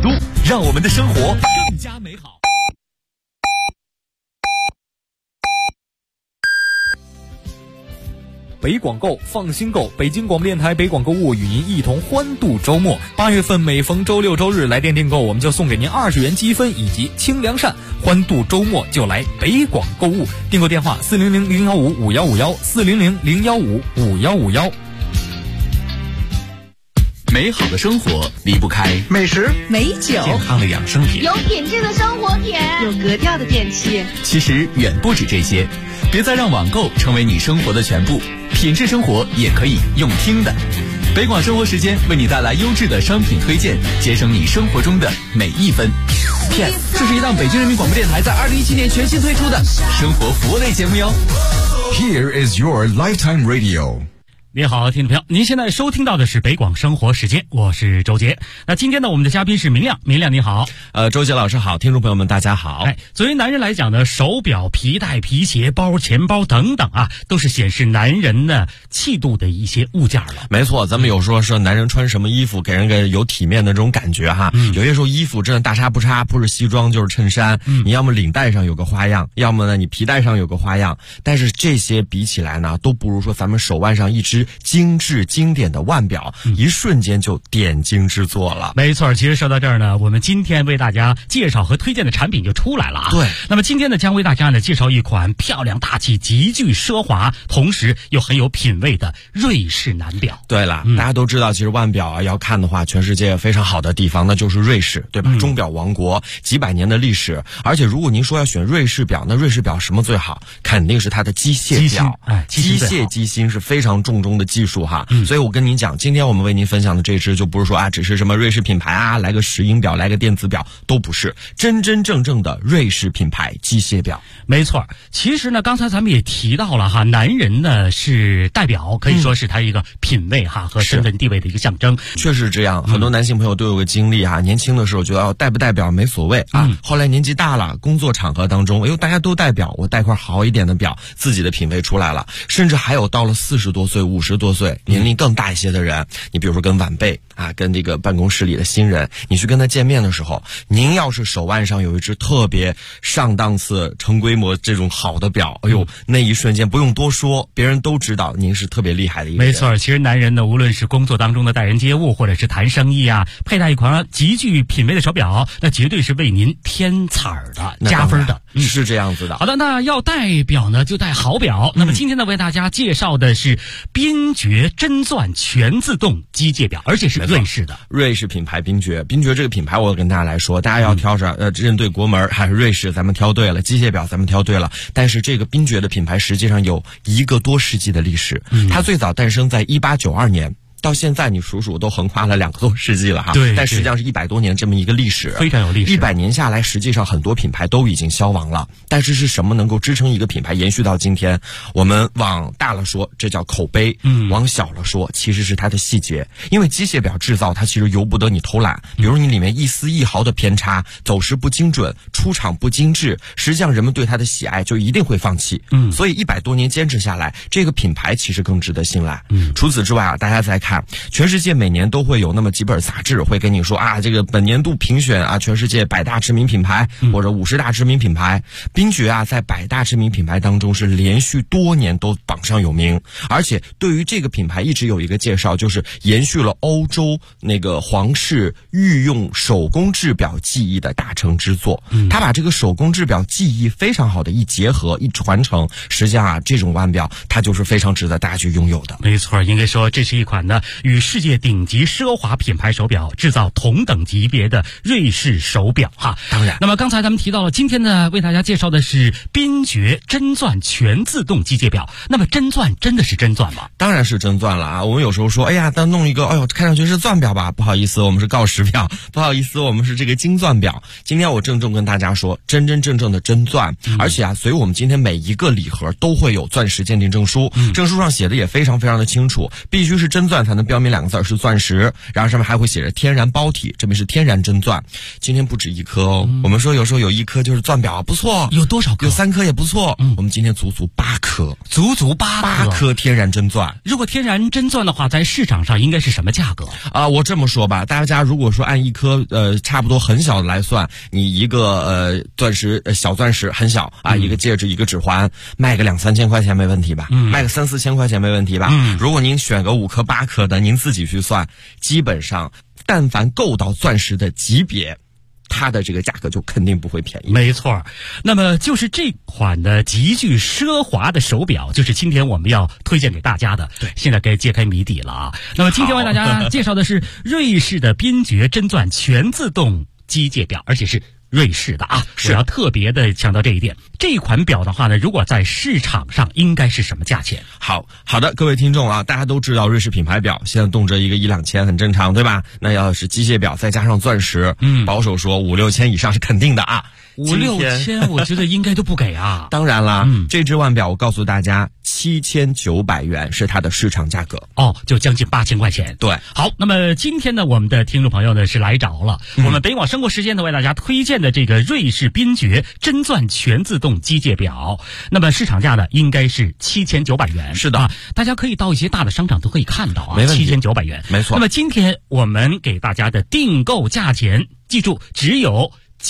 都，让我们的生活更加美好。北广购，放心购，北京广播电台北广购物与您一同欢度周末。8月份每逢周六周日来电订购，我们就送给您20元积分以及清凉扇。欢度周末就来北广购物，订购电话400-015-5151，400-015-5151。美好的生活离不开美食、 美酒、 健康的养生品， 有品质的生活品， 有格调的电器。 其实远不止这些，别再让网购成为你生活的全部，品质生活也可以用听的。北广生活时间为你带来优质的商品推荐，节省你生活中的每一分。PS， 这是一档北京人民广播电台在2017年全新推出的生活服务类节目哟。 Here is your lifetime radio。 您好，听众朋友，您现在收听到的是北广生活时间，我是周杰。那今天呢，我们的嘉宾是明亮，明亮你好。 周杰老师好，听众朋友们大家好。 作为男人来讲呢，手表、皮带、皮鞋、包、钱包等等啊，都是显示男人的气度的一些物件了。 没错，咱们有说男人穿什么衣服给人个有体面的这种感觉哈。有些时候衣服真的大差不差，不是西装就是衬衫，你要么领带上有个花样，要么呢你皮带上有个花样，但是这些比起来呢，都不如说咱们手腕上一只精致经典的腕表，一瞬间就点睛之作了。 没错，其实说到这儿呢，我们今天为大家介绍和推荐的产品就出来了啊。 对， 那么今天呢，将为大家呢介绍一款漂亮大气、极具奢华，同时又很有品味的瑞士男表。 对了，大家都知道，其实腕表啊要看的话，全世界非常好的地方那就是瑞士，对吧？钟表王国，几百年的历史。而且如果您说要选瑞士表，那瑞士表什么最好？肯定是它的机械表。机械机芯是非常重中的技术哈。所以我跟您讲，今天我们为您分享的这支就不是说啊，只是什么瑞士品牌啊，来个石英表，来个电子表，都不是，真真正正的瑞士品牌机械表。 没错，其实呢，刚才咱们也提到了哈，男人呢是戴表，可以说是他一个品味哈和身份地位的一个象征。 确实这样，很多男性朋友都有个经历哈，年轻的时候觉得戴不戴表没所谓啊，后来年纪大了，工作场合当中，哎呦大家都戴表，我戴块好一点的表，自己的品味出来了。甚至还有到了40多岁、50多岁，年龄更大一些的人，你比如说跟晚辈啊，跟这个办公室里的新人，你去跟他见面的时候，您要是手腕上有一只特别上档次、成规模这种好的表，哎呦，那一瞬间不用多说，别人都知道您是特别厉害的一个人。 没错，其实男人呢，无论是工作当中的待人接物，或者是谈生意啊，佩戴一款极具品味的手表，那绝对是为您添彩的、加分的。 是这样子的。 好的，那要戴表呢，就戴好表。那么今天呢，为大家介绍的是宾爵真钻全自动机械表，而且是瑞士的。 瑞士品牌宾爵这个品牌，我跟大家来说，大家要挑着认对国门还是瑞士，咱们挑对了；机械表咱们挑对了。但是这个宾爵的品牌实际上有1个多世纪的历史，它最早诞生在1892年。到现在你数数都横跨了2个多世纪了哈， 对， 但实际上是100多年这么一个历史， 非常有历史。 100年下来，实际上很多品牌都已经消亡了，但是是什么能够支撑一个品牌延续到今天？我们往大了说，这叫口碑；往小了说，其实是它的细节。因为机械表制造它其实由不得你偷懒，比如你里面一丝一毫的偏差，走时不精准，出厂不精致，实际上人们对它的喜爱就一定会放弃。所以100多年坚持下来，这个品牌其实更值得信赖。除此之外啊，大家再看。全世界每年都会有那么几本杂志会跟你说啊，这个本年度评选啊，全世界100大知名品牌或者50大知名品牌。宾爵啊，在100大知名品牌当中是连续多年都榜上有名，而且对于这个品牌一直有一个介绍，就是延续了欧洲那个皇室御用手工制表技艺的大成之作。他把这个手工制表技艺非常好的一结合一传承，实际上啊，这种腕表它就是非常值得大家去拥有的。 没错，应该说这是一款呢与世界顶级奢华品牌手表制造同等级别的瑞士手表哈。 当然， 那么刚才咱们提到了，今天呢为大家介绍的是宾爵真钻全自动机械表。那么真钻真的是真钻吗？ 当然是真钻了啊！我们有时候说，哎呀，咱弄一个，哎呦，看上去是钻表吧？不好意思，我们是锆石表；不好意思，我们是这个金钻表。今天我郑重跟大家说，真真正正的真钻，而且啊，随我们今天每一个礼盒都会有钻石鉴定证书，证书上写的也非常非常的清楚，必须是真钻才能标明2个字是钻石，然后上面还会写着天然包体，证明是天然真钻。今天不止1颗哦，我们说有时候有1颗就是钻表不错， 有多少颗？ 有3颗也不错。我们今天足足8颗， 足足8 颗天然真钻。 如果天然真钻的话，在市场上应该是什么价格啊？我这么说吧，大家如果说按1颗差不多很小的来算，你一个钻石小钻石很小啊，一个戒指一个指环，卖个2-3千块钱没问题吧？卖个3-4千块钱没问题吧？如果您选个5颗8颗的，您自己去算，基本上但凡够到钻石的级别，它的这个价格就肯定不会便宜。 没错，那么就是这款的极具奢华的手表，就是今天我们要推荐给大家的。对，现在该揭开谜底了啊！那么今天为大家介绍的是瑞士的宾爵真钻全自动机械表，而且是瑞士的啊，我要特别的强调这一点。这款表的话呢，如果在市场上应该是什么价钱？ 好的，各位听众啊，大家都知道瑞士品牌表现在动辄一个1-2千很正常，对吧？那要是机械表再加上钻石，保守说5-6千以上是肯定的啊。 5-6千我觉得应该都不给啊。 当然啦，这只腕表我告诉大家，7900元是它的市场价格。 哦，就将近8000块钱。 对， 好，那么今天呢，我们的听众朋友呢是来着了，我们北广生活时间呢为大家推荐的这个瑞士宾爵真钻全自动机械表，那么市场价呢应该是7900元。 是的啊，大家可以到一些大的商场都可以看到啊， 没问题 7900元， 没错。 那么今天我们给大家的订购价钱，记住只有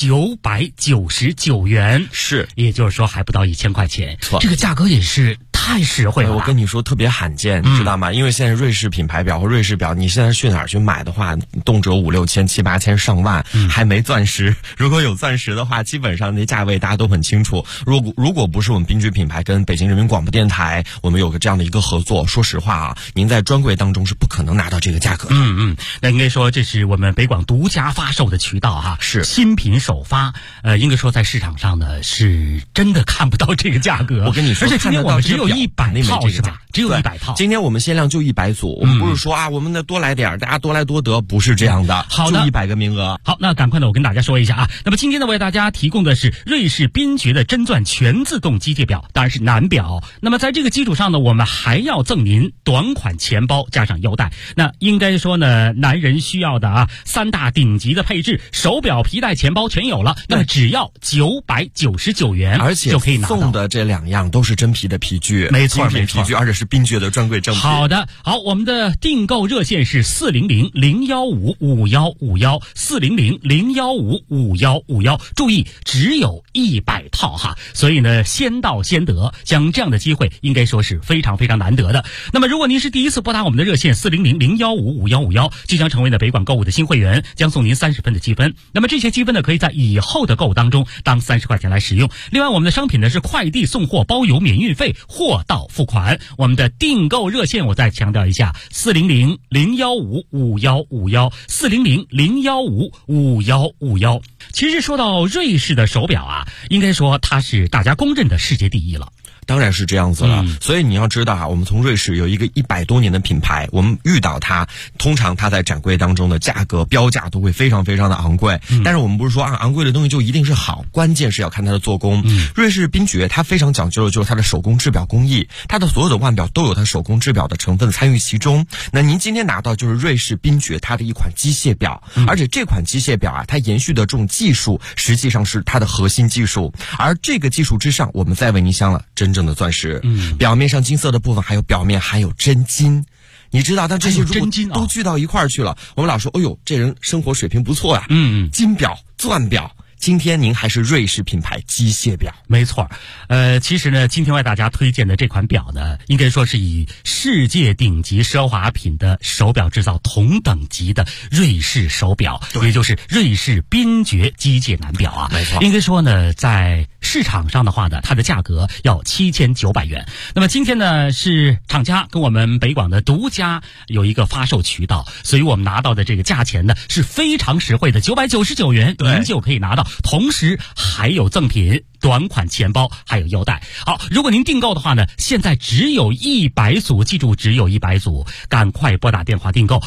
999元， 是， 也就是说还不到1000块钱， 错， 这个价格也是太实惠了。 我跟你说特别罕见，你知道吗？因为现在瑞士品牌表和瑞士表，你现在去哪儿去买的话，动辄5-6千、7-8千上万，还没钻石。如果有钻石的话，基本上那价位大家都很清楚。如果不是我们宾爵品牌跟北京人民广播电台，我们有个这样的一个合作，说实话啊，您在专柜当中是不可能拿到这个价格的。 那应该说这是我们北广独家发售的渠道哈， 是新品首发。应该说在市场上呢是真的看不到这个价格。 我跟你说， 而且今天我们只有100套是吧？只有100套。 今天我们限量就100组，我们不是说啊，我们的多来点，大家多来多得，不是这样的。 好的， 就100个名额。 好，那赶快的我跟大家说一下啊。那么今天呢，为大家提供的是瑞士宾爵的真钻全自动机械表，当然是男表。那么在这个基础上呢，我们还要赠您短款钱包加上腰带。那应该说呢，男人需要的啊，3大顶级的配置，手表、皮带、钱包全有了。那么只要999元， 而且就可以拿到。 送的这2样都是真皮的皮具， 没错， 精品皮具，而且是宾爵的专柜正品。 好的，好，我们的订购热线是400-015-5151 400-015-5151，注意只有100套哈，所以呢先到先得，像这样的机会应该说是非常非常难得的。那么如果您是第一次拨打我们的热线400-015-5151，即将成为呢北广购物的新会员，将送您30分的积分。那么这些积分呢可以在以后的购物当中当30块钱来使用。另外我们的商品呢是快递送货包邮免运费，货到付款。我们的订购热线我再强调一下，400-015-5151 400-015-5151。其实说到瑞士的手表啊，应该说它是大家公认的世界第一了。 当然是这样子了，所以你要知道啊，我们从瑞士有一个100多年的品牌，我们遇到它，通常它在展柜当中的价格标价都会非常非常的昂贵。但是我们不是说啊，昂贵的东西就一定是好，关键是要看它的做工。瑞士宾爵它非常讲究的就是它的手工制表工艺，它的所有的腕表都有它手工制表的成分参与其中。那您今天拿到就是瑞士宾爵它的一款机械表，而且这款机械表啊，它延续的这种技术实际上是它的核心技术，而这个技术之上，我们再为您镶了真正的钻石，表面上金色的部分还有表面含有真金，你知道，但这些如果都聚到一块儿去了，我们老说，哎呦，这人生活水平不错呀，金表、钻表。今天您还是瑞士品牌机械表， 没错。其实呢，今天为大家推荐的这款表呢，应该说是以世界顶级奢华品的手表制造同等级的瑞士手表，也就是瑞士宾爵机械男表啊。 没错， 应该说呢，在市场上的话呢，它的价格要7900元。那么今天呢，是厂家跟我们北广的独家有一个发售渠道，所以我们拿到的这个价钱呢是非常实惠的，999元您就可以拿到。同时还有赠品， 短款钱包还有腰带。好，如果您订购的话呢，现在只有100组，记住只有100组，赶快拨打电话订购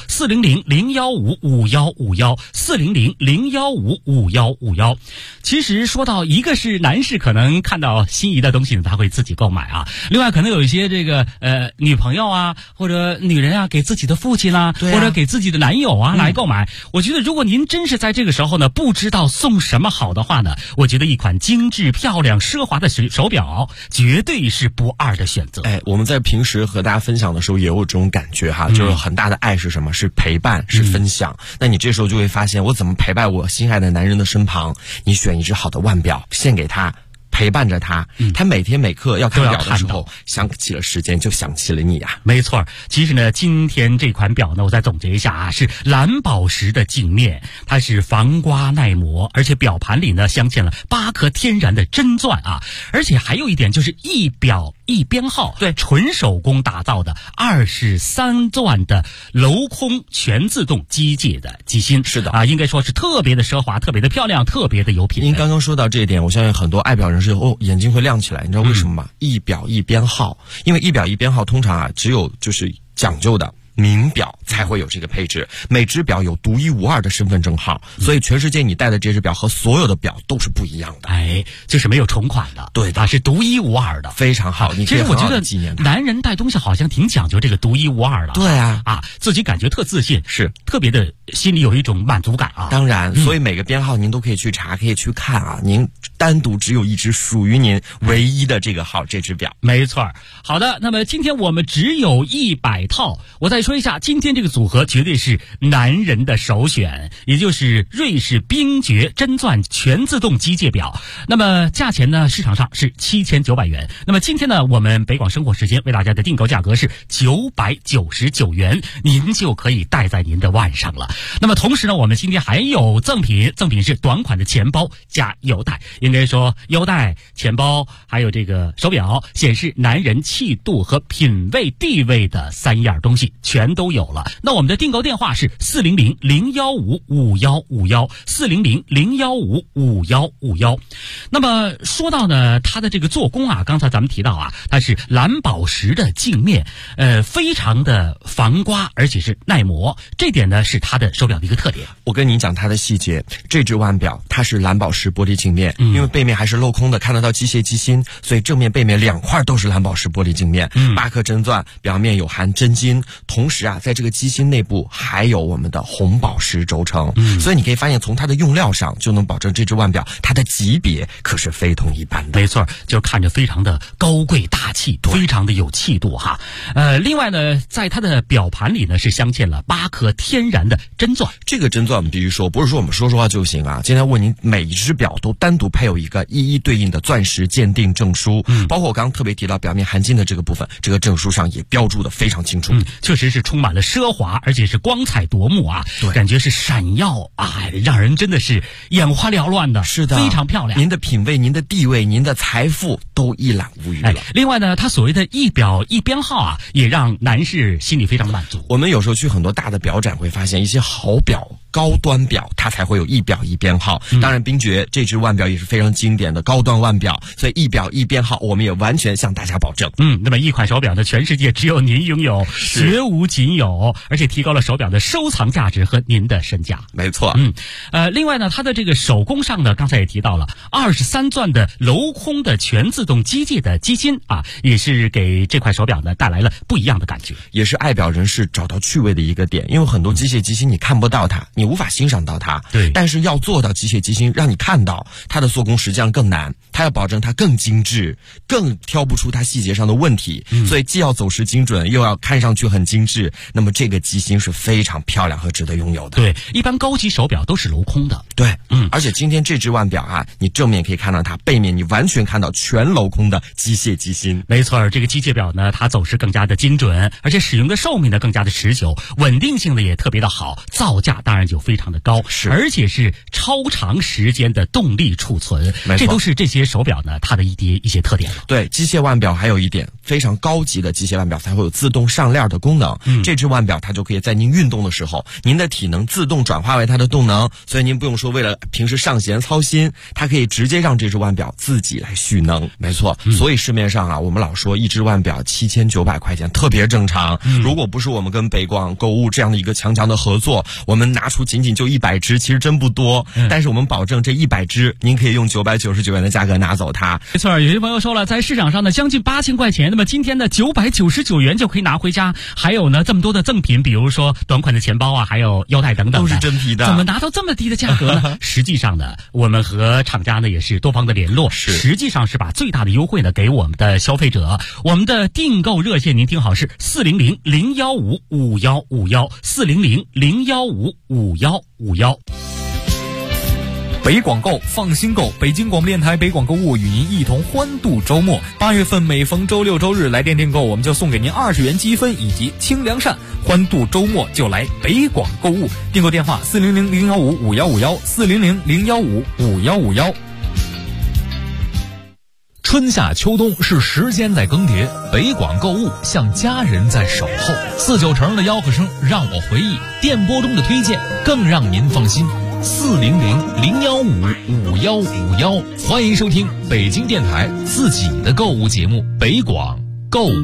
400-015-5151，400-015-5151。其实说到一个是男士可能看到心仪的东西呢，他会自己购买啊，另外可能有一些这个女朋友啊或者女人啊给自己的父亲啊，或者给自己的男友啊来购买。我觉得如果您真是在这个时候呢不知道送什么好的话呢，我觉得一款精致漂亮奢华的手表绝对是不二的选择。 我们在平时和大家分享的时候也有这种感觉哈，就是很大的爱是什么？是陪伴，是分享。那你这时候就会发现，我怎么陪伴我心爱的男人的身旁？你选一只好的腕表献给他，陪伴着他，他每天每刻要看表的时候，想起了时间就想起了你啊。 没错，其实呢，今天这款表呢，我再总结一下啊，是蓝宝石的镜面，它是防刮耐磨，而且表盘里呢镶嵌了8颗天然的真钻啊，而且还有一点就是一表一编号，对，纯手工打造的23钻的镂空全自动机械的机芯， 是的啊，应该说是特别的奢华，特别的漂亮，特别的有品味。 您刚刚说到这一点，我相信很多爱表人士眼睛会亮起来，你知道为什么吗？一表一编号，因为一表一编号通常只有就是讲究的名表才会有这个配置，每只表有独一无二的身份证号，所以全世界你戴的这只表和所有的表都是不一样的。 就是没有重款的， 对的， 是独一无二的， 非常好。你可以很好的纪念它。 其实我觉得男人戴东西好像挺讲究这个独一无二的。 对啊， 自己感觉特自信， 是特别的心里有一种满足感啊。 当然，所以每个编号您都可以去查，可以去看啊。您单独只有一只属于您唯一的这个号，这只表。 没错。好的，那么今天我们只有100套，我再说一下，今天这个组合绝对是男人的首选，也就是瑞士冰爵真钻全自动机械表。那么价钱呢，市场上是7900元。那么今天呢，我们北广生活时间为大家的订购价格是999元，您就可以戴在您的腕上了。那么同时呢，我们今天还有赠品是短款的钱包加腰带。应该说腰带、钱包还有这个手表，显示男人气度和品味地位的3样东西全都有了。那我们的订购电话是400-015-5151，400-015-5151。那么说到呢，它的这个做工啊，刚才咱们提到啊，它是蓝宝石的镜面，非常的防刮，而且是耐磨，这点呢是它的手表的一个特点。 我跟你讲它的细节，这只腕表它是蓝宝石玻璃镜面，因为背面还是镂空的，看得到机械机芯，所以正面背面2块都是蓝宝石玻璃镜面，8颗真钻，表面有含真金，同时啊，在这个机芯内部还有我们的红宝石轴承，所以你可以发现从它的用料上就能保证这只腕表它的级别可是非同一般的。 没错，就看着非常的高贵大气，非常的有气度哈。另外呢，在它的表盘里呢是镶嵌了8颗天然的真钻。 这个真钻我们必须说，不是说我们说话就行啊。今天问您，每一只表都单独配有一个一一对应的钻石鉴定证书，包括我刚刚特别提到表面含金的这个部分，这个证书上也标注的非常清楚。 确实是充满了奢华，而且是光彩夺目啊，感觉是闪耀啊，让人真的是眼花缭乱的。 是的， 非常漂亮。 您的品味、您的地位、您的财富都一览无余了。 另外呢，它所谓的一表一编号啊，也让男士心里非常的满足。 我们有时候去很多大的表展会发现，一些好表、高端表它才会有一表一编号。当然冰爵这只腕表也是非常经典的高端腕表，所以一表一编号我们也完全向大家保证。 那么一款手表呢，全世界只有您拥有，绝无仅有，而且提高了手表的收藏价值和您的身价。 没错。 另外呢，它的这个手工上呢，刚才也提到了23钻的镂空的全自动机械的机芯啊，也是给这块手表呢带来了不一样的感觉， 也是爱表人士找到趣味的一个点。因为很多机械机芯你看不到它，你无法欣赏到它， 对， 但是要做到机械机芯让你看到它的做工，实际上更难。它要保证它更精致，更挑不出它细节上的问题，所以既要走时精准，又要看上去很精致。那么这个机芯是非常漂亮和值得拥有的。 对，一般高级手表都是镂空的。 对，而且今天这只腕表啊，你正面可以看到它，背面你完全看到全镂空的机械机芯。 没错，这个机械表呢，它走势更加的精准，而且使用的寿命呢更加的持久，稳定性呢也特别的好，造价当然就非常的高，而且是超长时间的动力储存，这都是这些手表呢它的一些特点了。 对，机械腕表还有一点非常高级的机械腕表才会有自动上链的功能。这只腕表它就可以在您运动的时候，您的体能自动转化为它的动能，所以您不用说为了平时上弦操心，它可以直接让这只腕表自己来蓄能。没错，所以市面上啊，我们老说一只腕表7900块钱特别正常。如果不是我们跟北广购物这样的一个强的合作，我们拿出仅仅就100只，其实真不多。但是我们保证这100只，您可以用999元的价格拿走它。 没错，有些朋友说了，在市场上呢将近8000块钱，那么今天的999元就可以拿回家。还有呢这么多的赠品，比如说短款的钱包啊，还有腰带等等， 都是真皮的。 怎么拿到这么低的价格呢？实际上呢，我们和厂家呢也是多方的联络，实际上是把最大的优惠呢给我们的消费者。我们的订购热线您听好，是400-015-5151，400-015-5151。 北广购，放心购，北京广播电台北广购物与您一同欢度周末。8月份每逢周六周日来电订购，我们就送给您20元积分以及清凉扇。欢度周末就来北广购物，订购电话400-015-5151，400-015-5151。 春夏秋冬是时间在更迭，北广购物像家人在守候。49成的吆喝声让我回忆，电波中的推荐更让您放心。400-015-5151，欢迎收听北京电台自己的购物节目北广购物。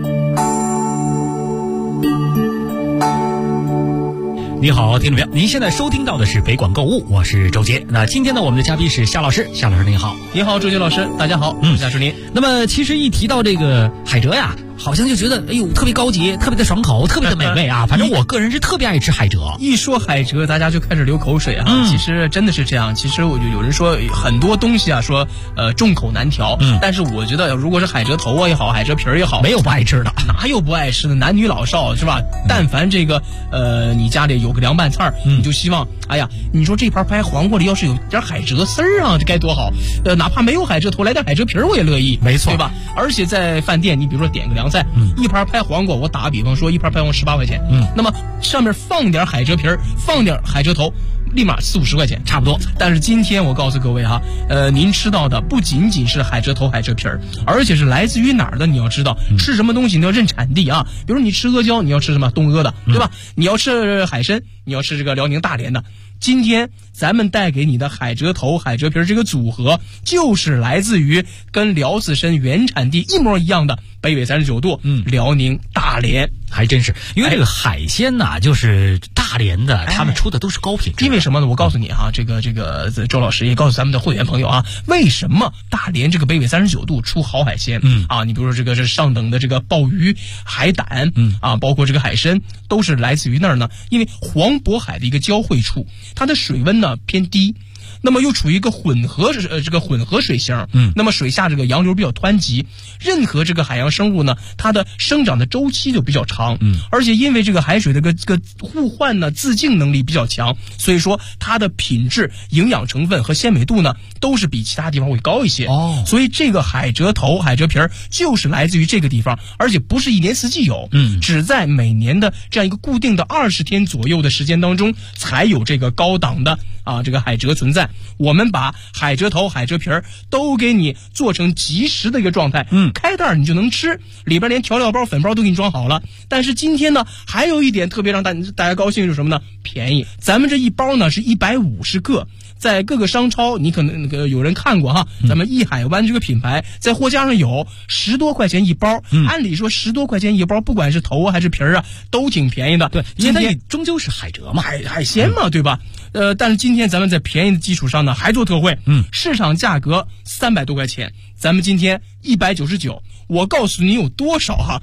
你好，听众朋友，您现在收听到的是北广购物，我是周杰。那今天呢，我们的嘉宾是夏老师，夏老师您好。 你好，周杰老师，大家好，夏是您。 那么其实一提到这个海蜇呀，好像就觉得哎呦特别高级，特别的爽口，特别的美味啊。反正我个人是特别爱吃海蜇。 一说海蜇，大家就开始流口水啊。其实真的是这样。其实我就有人说很多东西啊，说众口难调。但是我觉得，如果是海蜇头啊也好，海蜇皮儿也好， 没有不爱吃的， 哪有不爱吃的？男女老少是吧？但凡这个你家里有个凉拌菜，你就希望，哎呀，你说这盘拍黄瓜里要是有点海蜇丝儿啊，这该多好。哪怕没有海蜇头，来点海蜇皮儿我也乐意。 没错， 对吧？而且在饭店，你比如说点个凉菜，一盘拍黄瓜，我打个比方说，一盘拍黄瓜18块钱，那么上面放点海蜇皮儿，放点海蜇头，立马40-50块钱， 差不多。 但是今天我告诉各位哈，您吃到的不仅仅是海蜇头、海蜇皮儿，而且是来自于哪儿的？你要知道，吃什么东西你要认产地啊。比如你吃阿胶，你要吃什么东阿的，对吧？你要吃海参，你要吃这个辽宁大连的。今天咱们带给你的海蜇头、海蜇皮儿这个组合，就是来自于跟辽子参原产地一模一样的北纬39度，辽宁大连。 还真是，因为这个海鲜呐，就是大连的，他们出的都是高品质。 因为什么呢？我告诉你哈，这个周老师也告诉咱们的会员朋友啊，为什么大连这个北纬39度出好海鲜？你比如说这个是上等的这个鲍鱼、海胆，包括这个海参，都是来自于那儿呢。因为黄渤海的一个交汇处，它的水温呢偏低。那么又处于一个混合水型，那么水下这个洋流比较湍急，任何这个海洋生物呢，它的生长的周期就比较长，而且因为这个海水的这个互换呢，自净能力比较强，所以说它的品质、营养成分和鲜美度呢，都是比其他地方会高一些。所以这个海蜇头、海蜇皮儿就是来自于这个地方，而且不是一年四季有，只在每年的这样一个固定的20天左右的时间当中，才有这个高档的这个海蜇存在。我们把海蜇头、海蜇皮儿都给你做成即食的一个状态，开袋你就能吃，里边连调料包、粉包都给你装好了。但是今天呢，还有一点特别让大家高兴是什么呢？便宜。咱们这一包呢是150个。在各个商超，你可能有人看过哈，咱们益海湾这个品牌在货架上有10多块钱一包。按理说10多块钱一包，不管是头还是皮儿啊，都挺便宜的。 对，因为它终究是海蜇嘛， 海鲜嘛，对吧？但是今天咱们在便宜的基础上呢，还做特惠。市场价格300多块钱，咱们今天199。我告诉你有多少哈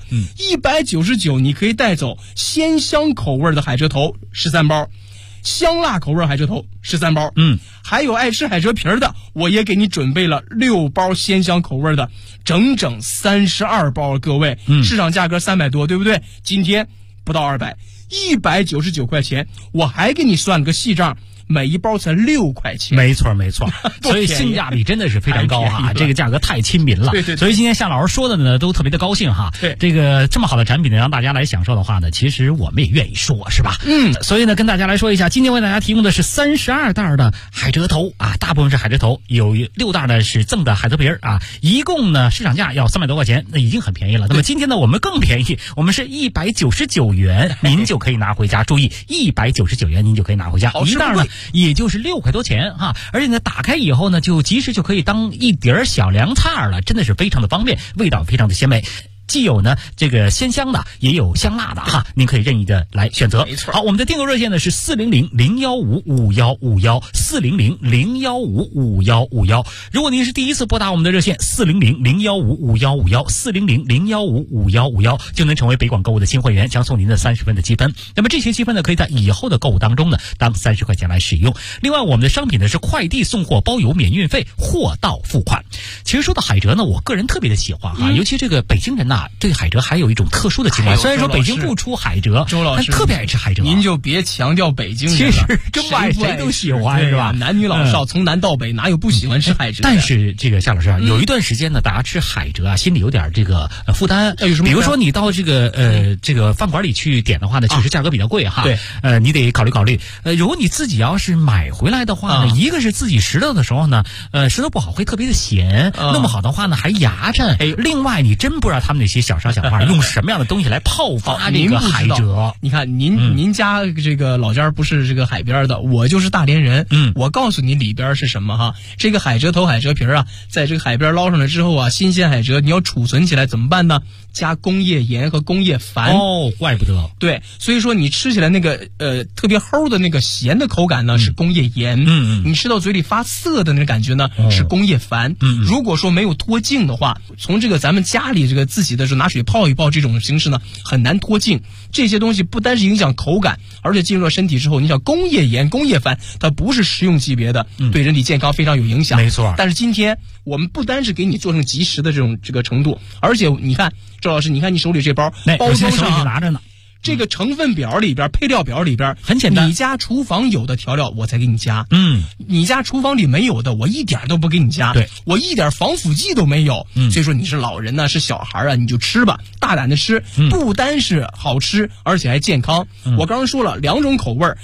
？199你可以带走鲜香口味的海蜇头13包。香辣口味海蜇头13包，还有爱吃海蜇皮儿的，我也给你准备了6包鲜香口味的，整整32包。各位，市场价格300多，对不对？今天不到200，199块钱，我还给你算了个细账。每一包才6块钱， 没错，所以性价比真的是非常高哈，这个价格太亲民了。 对， 所以今天夏老师说的呢，都特别的高兴哈。 对， 这个这么好的产品呢，让大家来享受的话呢，其实我们也愿意说，是吧？所以呢，跟大家来说一下，今天为大家提供的是32袋的海蜇头啊，大部分是海蜇头，有6袋呢是赠的海蜇皮儿啊，一共呢市场价要300多块钱，那已经很便宜了。那么今天呢，我们更便宜，我们是199元，您就可以拿回家。注意，199元您就可以拿回家，一袋呢也就是6块多钱哈。而且呢，打开以后呢，就及时就可以当一碟小凉菜了，真的是非常的方便，味道非常的鲜美。既有呢这个鲜香的，也有香辣的哈，您可以任意的来选择。 没错。 好，我们的订购热线呢是400-015-5151，400-015-5151。如果您是第一次拨打我们的热线400-015-5151，400-015-5151，就能成为北广购物的新会员，将送您的30分的积分。那么这些积分呢，可以在以后的购物当中呢，当30块钱来使用。另外，我们的商品呢是快递送货包邮免运费，货到付款。其实说到海蜇呢，我个人特别的喜欢哈，尤其这个北京人呐，对海蜇还有一种特殊的情怀。虽然说北京不出海蜇，但特别爱吃海蜇。 您就别强调北京人了， 其实中外谁都喜欢是吧？ 男女老少从南到北，哪有不喜欢吃海蜇？ 但是这个夏老师啊，有一段时间呢，大家吃海蜇啊，心里有点这个负担。比如说你到这个饭馆里去点的话呢，确实价格比较贵哈。 对， 你得考虑考虑。如果你自己要是买回来的话呢，一个是自己拾掇的时候呢，拾掇不好会特别的咸，弄不好的话呢还牙碜。另外你真不知道他们那些小商小贩用什么样的东西来泡发这个海蜇。 你看您家这个老家不是这个海边的，我就是大连人。我告诉你里边是什么哈，这个海蜇头、海蜇皮啊，在这个海边捞上来之后啊，新鲜海蜇你要储存起来怎么办呢？加工业盐和工业矾。 哦，怪不得。 对，所以说你吃起来那个特别齁的那个咸的口感呢，是工业盐。你吃到嘴里发涩的那个感觉呢，是工业矾。如果说没有脱净的话，从这个咱们家里这个自己的时候拿水泡一泡这种形式呢，很难脱净。这些东西不单是影响口感，而且进入了身体之后，你想工业盐、工业矾，它不是食用级别的，对人体健康非常有影响。 没错。 但是今天我们不单是给你做成即食的这个程度，而且你看周老师，你看你手里这包包装上拿着呢。 这个成分表里边、配料表里边很简单， 你家厨房有的调料我才给你加，你家厨房里没有的我一点都不给你加， 对， 我一点防腐剂都没有。所以说你是老人呢，是小孩啊，你就吃吧，大胆的吃，不单是好吃，而且还健康。我刚刚说了2种口味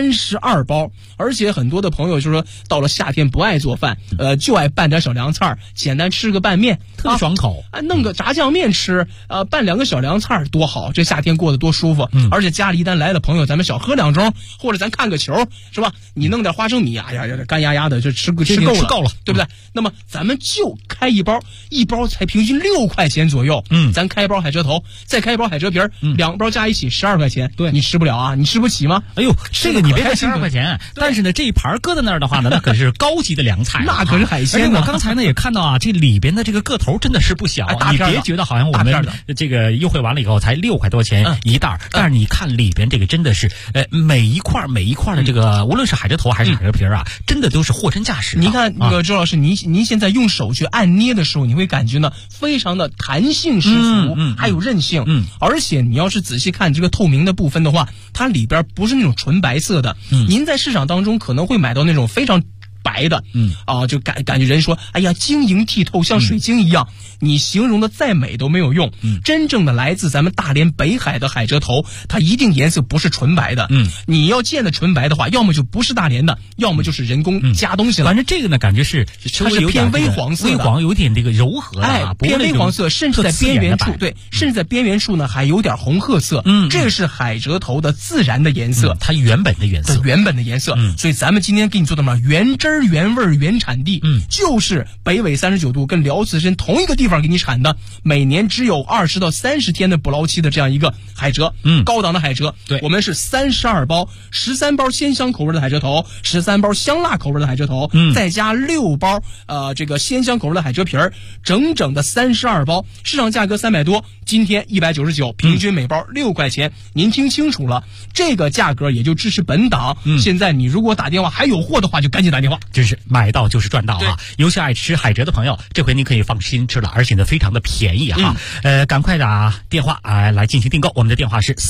，32包，而且很多的朋友就说到了夏天不爱做饭，就爱拌点小凉菜，简单吃个拌面， 特别爽口， 弄个炸酱面吃，拌2个小凉菜多好，这夏天过得多舒服。而且家里一旦来了朋友，咱们小喝2盅，或者咱看个球，是吧？你弄点花生米，哎呀，干压压的就吃够了，对不对？那么咱们就开一包才平均6块钱左右。咱开一包海蜇头，再开一包海蜇皮，2包加一起12块钱。对，你吃不了啊？你吃不起吗？ 哎呦，这个你别看12块钱，但是呢，这一盘搁在那儿的话呢，那可是高级的凉菜， 那可是海鲜。 而且我刚才呢也看到啊，这里边的这个个头真的是不小，你别觉得好像我们这个优惠完了以后才6块多钱一袋。但是你看里边这个真的是，每一块的这个，无论是海蜇头还是海蜇皮啊，真的都是货真价实。 你看那个周老师，您现在用手去按捏的时候，你会感觉呢非常的弹性十足，还有韧性。而且你要是仔细看这个透明的部分的话，它里边不是那种纯白色的。您在市场当中可能会买到那种非常白的，就感觉人说，哎呀，晶莹剔透，像水晶一样。你形容的再美都没有用。真正的来自咱们大连北海的海蜇头，它一定颜色不是纯白的。你要见的纯白的话，要么就不是大连的，要么就是人工加东西了。 反正这个呢，感觉是它是偏微黄色的， 微黄有点这个柔和的， 偏微黄色，甚至在边缘处，甚至在边缘处呢还有点红褐色。这是海蜇头的自然的颜色， 它原本的颜色。 所以咱们今天给你做的嘛，原汁原味原产地，就是北纬39度跟辽磁参同一个地方给你产的，每年只有20到30天的捕捞期的这样一个海蜇，高档的海蜇。对，我们是32包，13包鲜香口味的海蜇头，13包香辣口味的海蜇头，再加6包这个鲜香口味的海蜇皮儿，整整的32包，市场价格300多，今天199，平均每包6块钱。您听清楚了，这个价格也就支持本档。现在你如果打电话还有货的话，就赶紧打电话， 真是买到就是赚到啊！尤其爱吃海蜇的朋友，这回您可以放心吃了，而且呢非常的便宜哈。赶快打电话来进行订购，我们的电话是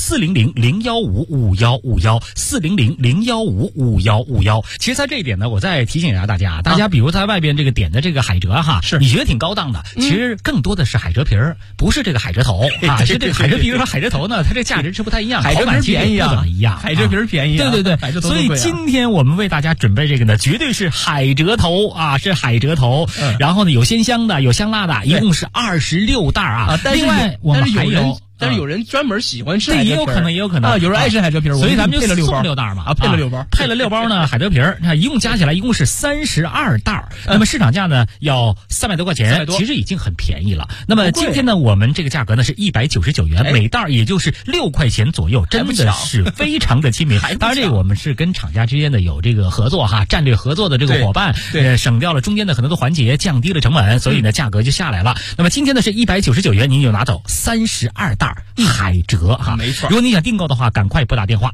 400-015-5151，400-015-5151。其实在这一点呢，我再提醒一下大家，比如在外边这个点的这个海蜇哈，你觉得挺高档的，其实更多的是海蜇皮儿，不是这个海蜇头啊。是这个海蜇皮和海蜇头呢，它这价值是不太一样， 海蜇皮便宜啊， 海蜇皮便宜，对，所以今天我们为大家准备这个呢，绝对是海蜇头啊，是海蜇头。然后呢，有鲜香的，有香辣的，一共是26袋啊。另外我们还有。 但是有人专门喜欢吃海蜇皮， 也有可能，也有可能啊，有人爱吃海蜇皮， 所以咱们就配了送6袋嘛， 啊，配了6包， 配了6包呢，海蜇皮儿，一共加起来一共是32袋，那么市场价呢要300多块钱，其实已经很便宜了。那么今天呢，我们这个价格呢是199元，每袋也就是6块钱左右，真的是非常的亲民。当然，这个我们是跟厂家之间的有这个合作哈，战略合作的这个伙伴，省掉了中间的很多的环节，降低了成本，所以呢价格就下来了。那么今天呢是199元，您就拿走32袋海蜇哈， 没错。 如果你想订购的话，赶快拨打电话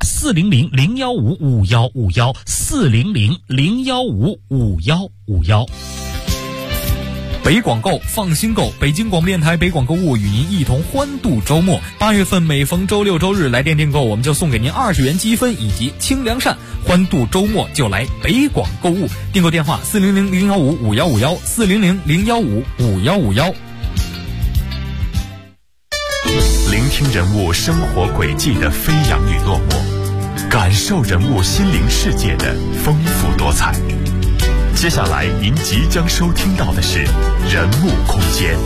400-015-5151，400-015-5151。 北广购放心购，北京广播电台北广购物与您一同欢度周末。8月份每逢周六周日来电订购，我们就送给您20元积分以及清凉扇。欢度周末就来北广购物，订购电话400-015-5151，400-015-5151。 聆听人物生活轨迹的飞扬与落寞，感受人物心灵世界的丰富多彩。接下来您即将收听到的是人物空间。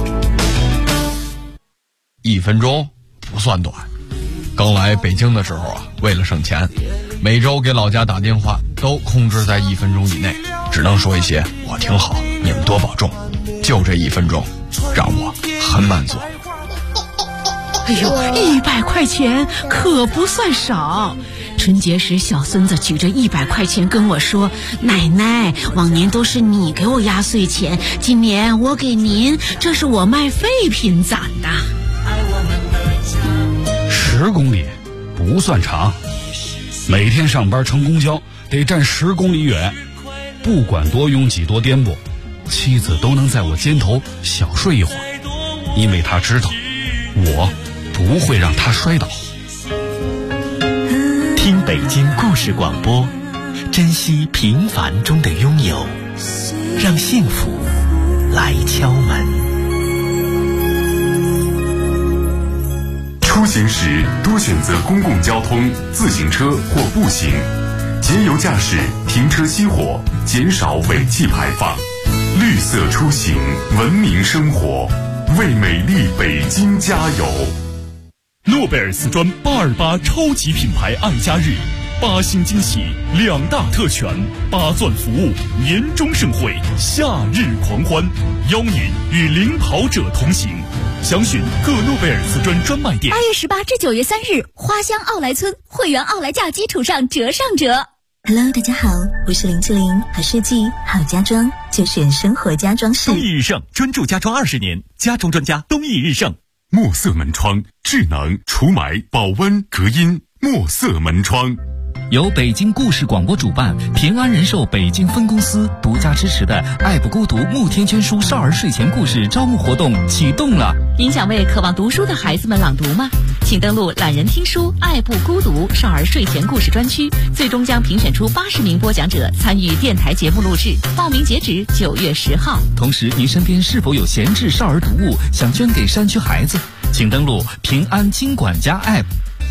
1分钟不算短，刚来北京的时候啊，为了省钱，每周给老家打电话都控制在1分钟以内，只能说一些我挺好，你们多保重，就这1分钟让我很满足。 哎呦，100块钱可不算少。春节时，小孙子举着100块钱跟我说：“奶奶，往年都是你给我压岁钱，今年我给您，这是我卖废品攒的。 ”10公里不算长，每天上班乘公交得站10公里远，不管多拥挤多颠簸，妻子都能在我肩头小睡一会儿，因为她知道我不会让他摔倒。 听北京故事广播，珍惜平凡中的拥有，让幸福来敲门。 出行时多选择公共交通、自行车或步行，节油驾驶，停车熄火，减少尾气排放。绿色出行，文明生活，为美丽北京加油！ 诺贝尔丝砖828超级品牌爱家日，8星惊喜，2大特权，8钻服务，年终盛会，夏日狂欢，邀您与领跑者同行。详询各诺贝尔丝砖专卖店。 8月18至9月3日，花乡奥莱村会员奥莱价基础上折上折。 Hello， 大家好，我是林志玲，好设计好家装就选生活家装饰。 东义日盛专注家装20年，家装专家东义日盛。 墨色门窗，智能除霾、保温、隔音。墨色门窗。 由北京故事广播主办，平安人寿北京分公司独家支持的“爱不孤独”慕天娟书少儿睡前故事招募活动启动了。 您想为渴望读书的孩子们朗读吗？请登录懒人听书爱不孤独少儿睡前故事专区，最终将评选出80名播讲者参与电台节目录制，报名截止9月10号。 同时，您身边是否有闲置少儿读物想捐给山区孩子？请登录平安金管家 App。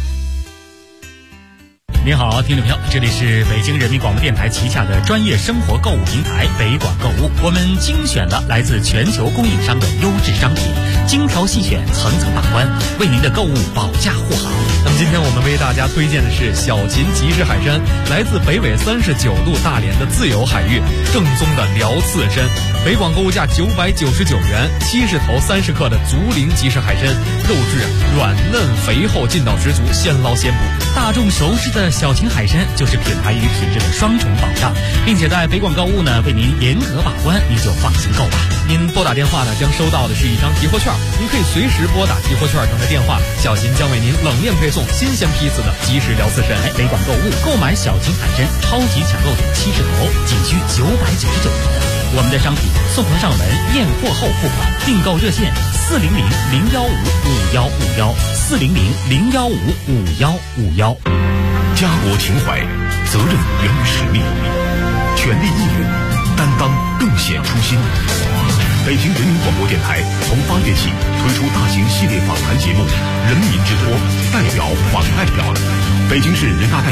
您好，听众朋友，这里是北京人民广播电台旗下的专业生活购物平台北广购物。我们精选了来自全球供应商的优质商品，精挑细选，层层把关，为您的购物保驾护航。 那么今天我们为大家推荐的是小秦集市海参，来自北纬39度大连的自由海域，正宗的辽刺参。北广购物价999元，70头30克的竹鳞集市海参，肉质软嫩肥厚，劲道十足，现捞现捕。 大众熟知的小秦海参就是品牌与品质的双重保障，并且在北广购物呢为您严格把关，您就放心购吧。 您拨打电话呢将收到的是一张提货券，您可以随时拨打提货券上的电话，小秦将为您冷链配送新鲜批次的即食辽刺参。 北广购物购买小秦海参超级抢购点70头，仅需999元。我们的商品送货上门，验货后付款，订购热线400-015-5151，400-015-5151。 家国情怀，责任源于使命，全力以赴，担当更显初心。北京人民广播电台从8月起推出大型系列访谈节目《人民之托》，代表反代表，北京市人大代表